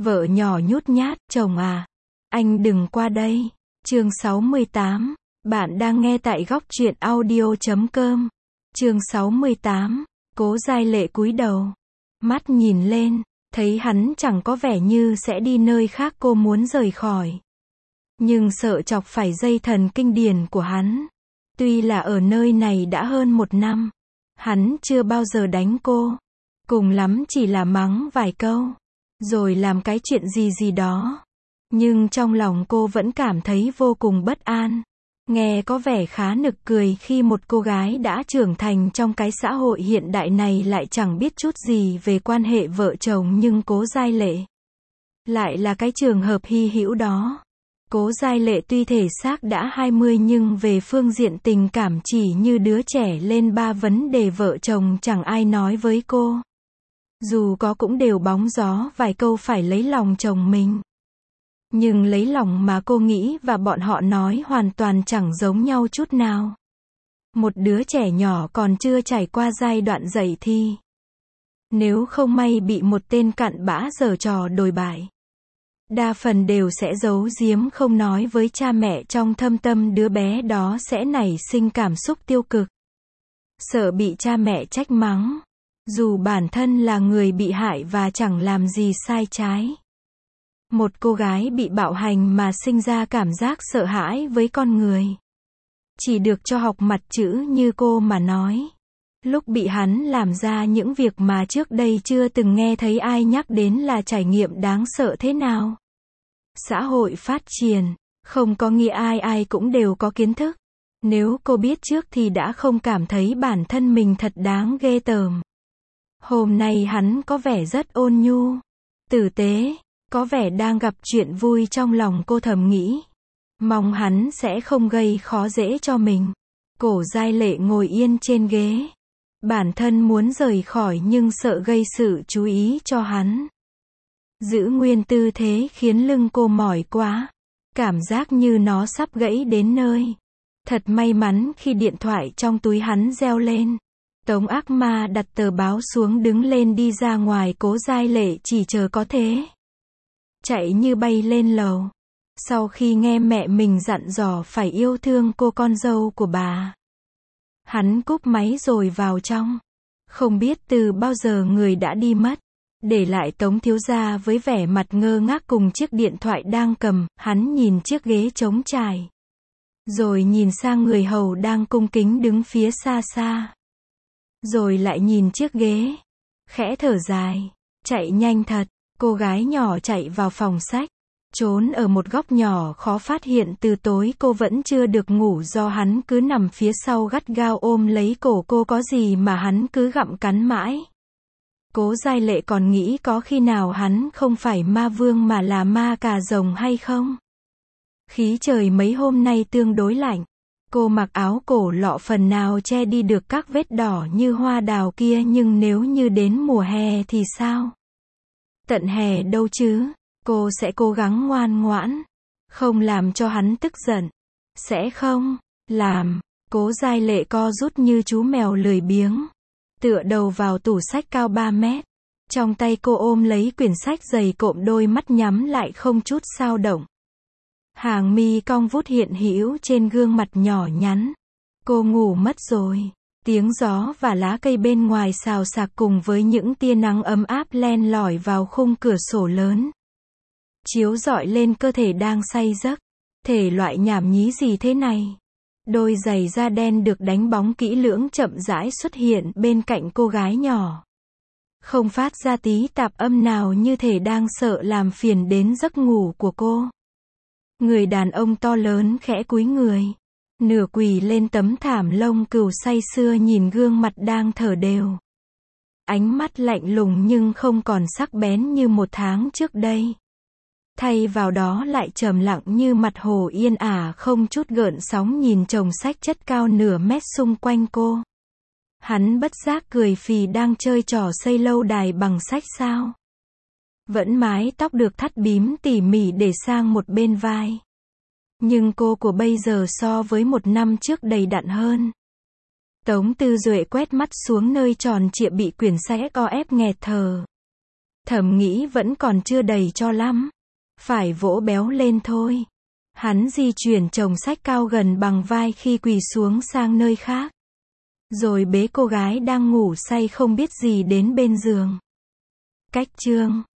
Vợ nhỏ nhút nhát, chồng à, anh đừng qua đây. Chương 68. Bạn đang nghe tại góc truyện audio.com. Chương 68. Cố Giai Lệ cúi đầu, mắt nhìn lên, thấy hắn chẳng có vẻ như sẽ đi nơi khác, cô muốn rời khỏi. Nhưng sợ chọc phải dây thần kinh điển của hắn. Tuy là ở nơi này đã hơn 1 năm, hắn chưa bao giờ đánh cô. Cùng lắm chỉ là mắng vài câu, rồi làm cái chuyện gì đó. Nhưng trong lòng cô vẫn cảm thấy vô cùng bất an. Nghe có vẻ khá nực cười khi một cô gái đã trưởng thành trong cái xã hội hiện đại này lại chẳng biết chút gì về quan hệ vợ chồng, nhưng Cố Giai Lệ lại là cái trường hợp hy hữu đó. Cố Giai Lệ tuy thể xác đã 20 nhưng về phương diện tình cảm chỉ như đứa trẻ lên 3, vấn đề vợ chồng chẳng ai nói với cô. Dù có cũng đều bóng gió vài câu phải lấy lòng chồng mình. Nhưng lấy lòng mà cô nghĩ và bọn họ nói hoàn toàn chẳng giống nhau chút nào. Một đứa trẻ nhỏ còn chưa trải qua giai đoạn dậy thì, nếu không may bị một tên cặn bã giở trò đồi bại, đa phần đều sẽ giấu giếm không nói với cha mẹ, trong thâm tâm đứa bé đó sẽ nảy sinh cảm xúc tiêu cực. Sợ bị cha mẹ trách mắng, dù bản thân là người bị hại và chẳng làm gì sai trái. Một cô gái bị bạo hành mà sinh ra cảm giác sợ hãi với con người. Chỉ được cho học mặt chữ như cô mà nói. Lúc bị hắn làm ra những việc mà trước đây chưa từng nghe thấy ai nhắc đến là trải nghiệm đáng sợ thế nào. Xã hội phát triển, không có nghĩa ai cũng đều có kiến thức. Nếu cô biết trước thì đã không cảm thấy bản thân mình thật đáng ghê tởm. Hôm nay hắn có vẻ rất ôn nhu, tử tế, có vẻ đang gặp chuyện vui, trong lòng cô thầm nghĩ. Mong hắn sẽ không gây khó dễ cho mình. Cố Giai Lệ ngồi yên trên ghế. Bản thân muốn rời khỏi nhưng sợ gây sự chú ý cho hắn. Giữ nguyên tư thế khiến lưng cô mỏi quá. Cảm giác như nó sắp gãy đến nơi. Thật may mắn khi điện thoại trong túi hắn reo lên. Tống Ác Ma đặt tờ báo xuống đứng lên đi ra ngoài. Cố Giai Lệ chỉ chờ có thế, chạy như bay lên lầu. Sau khi nghe mẹ mình dặn dò phải yêu thương cô con dâu của bà, hắn cúp máy rồi vào trong. Không biết từ bao giờ người đã đi mất, để lại Tống thiếu gia với vẻ mặt ngơ ngác cùng chiếc điện thoại đang cầm. Hắn nhìn chiếc ghế trống trải, rồi nhìn sang người hầu đang cung kính đứng phía xa xa, rồi lại nhìn chiếc ghế, khẽ thở dài. Chạy nhanh thật. Cô gái nhỏ chạy vào phòng sách, trốn ở một góc nhỏ khó phát hiện. Từ tối cô vẫn chưa được ngủ do hắn cứ nằm phía sau gắt gao ôm lấy cổ cô, có gì mà hắn cứ gặm cắn mãi. Cố Giai Lệ còn nghĩ có khi nào hắn không phải ma vương mà là ma cà rồng hay không. Khí trời mấy hôm nay tương đối lạnh. Cô mặc áo cổ lọ phần nào che đi được các vết đỏ như hoa đào kia, nhưng nếu như đến mùa hè thì sao? Tận hè đâu chứ. Cô sẽ cố gắng ngoan ngoãn, không làm cho hắn tức giận. Sẽ không làm. Cố Giai Lệ co rút như chú mèo lười biếng, tựa đầu vào tủ sách cao 3 mét. Trong tay cô ôm lấy quyển sách dày cộm, đôi mắt nhắm lại không chút dao động. Hàng mi cong vút hiện hữu trên gương mặt nhỏ nhắn. Cô ngủ mất rồi. Tiếng gió và lá cây bên ngoài xào xạc cùng với những tia nắng ấm áp len lỏi vào khung cửa sổ lớn, chiếu rọi lên cơ thể đang say giấc. Thể loại nhảm nhí gì thế này? Đôi giày da đen được đánh bóng kỹ lưỡng chậm rãi xuất hiện bên cạnh cô gái nhỏ. Không phát ra tí tạp âm nào, như thể đang sợ làm phiền đến giấc ngủ của cô. Người đàn ông to lớn khẽ cúi người, nửa quỳ lên tấm thảm lông cừu, say sưa nhìn gương mặt đang thở đều. Ánh mắt lạnh lùng nhưng không còn sắc bén như 1 tháng trước đây. Thay vào đó lại trầm lặng như mặt hồ yên ả không chút gợn sóng, nhìn chồng sách chất cao nửa mét xung quanh cô. Hắn bất giác cười phì, đang chơi trò xây lâu đài bằng sách sao? Vẫn mái tóc được thắt bím tỉ mỉ để sang một bên vai. Nhưng cô của bây giờ so với 1 năm trước đầy đặn hơn. Tống Tư Duệ quét mắt xuống nơi tròn trịa bị quyển sách o ép nghẹt thở. Thầm nghĩ vẫn còn chưa đầy cho lắm. Phải vỗ béo lên thôi. Hắn di chuyển chồng sách cao gần bằng vai khi quỳ xuống sang nơi khác. Rồi bế cô gái đang ngủ say không biết gì đến bên giường. Cách chương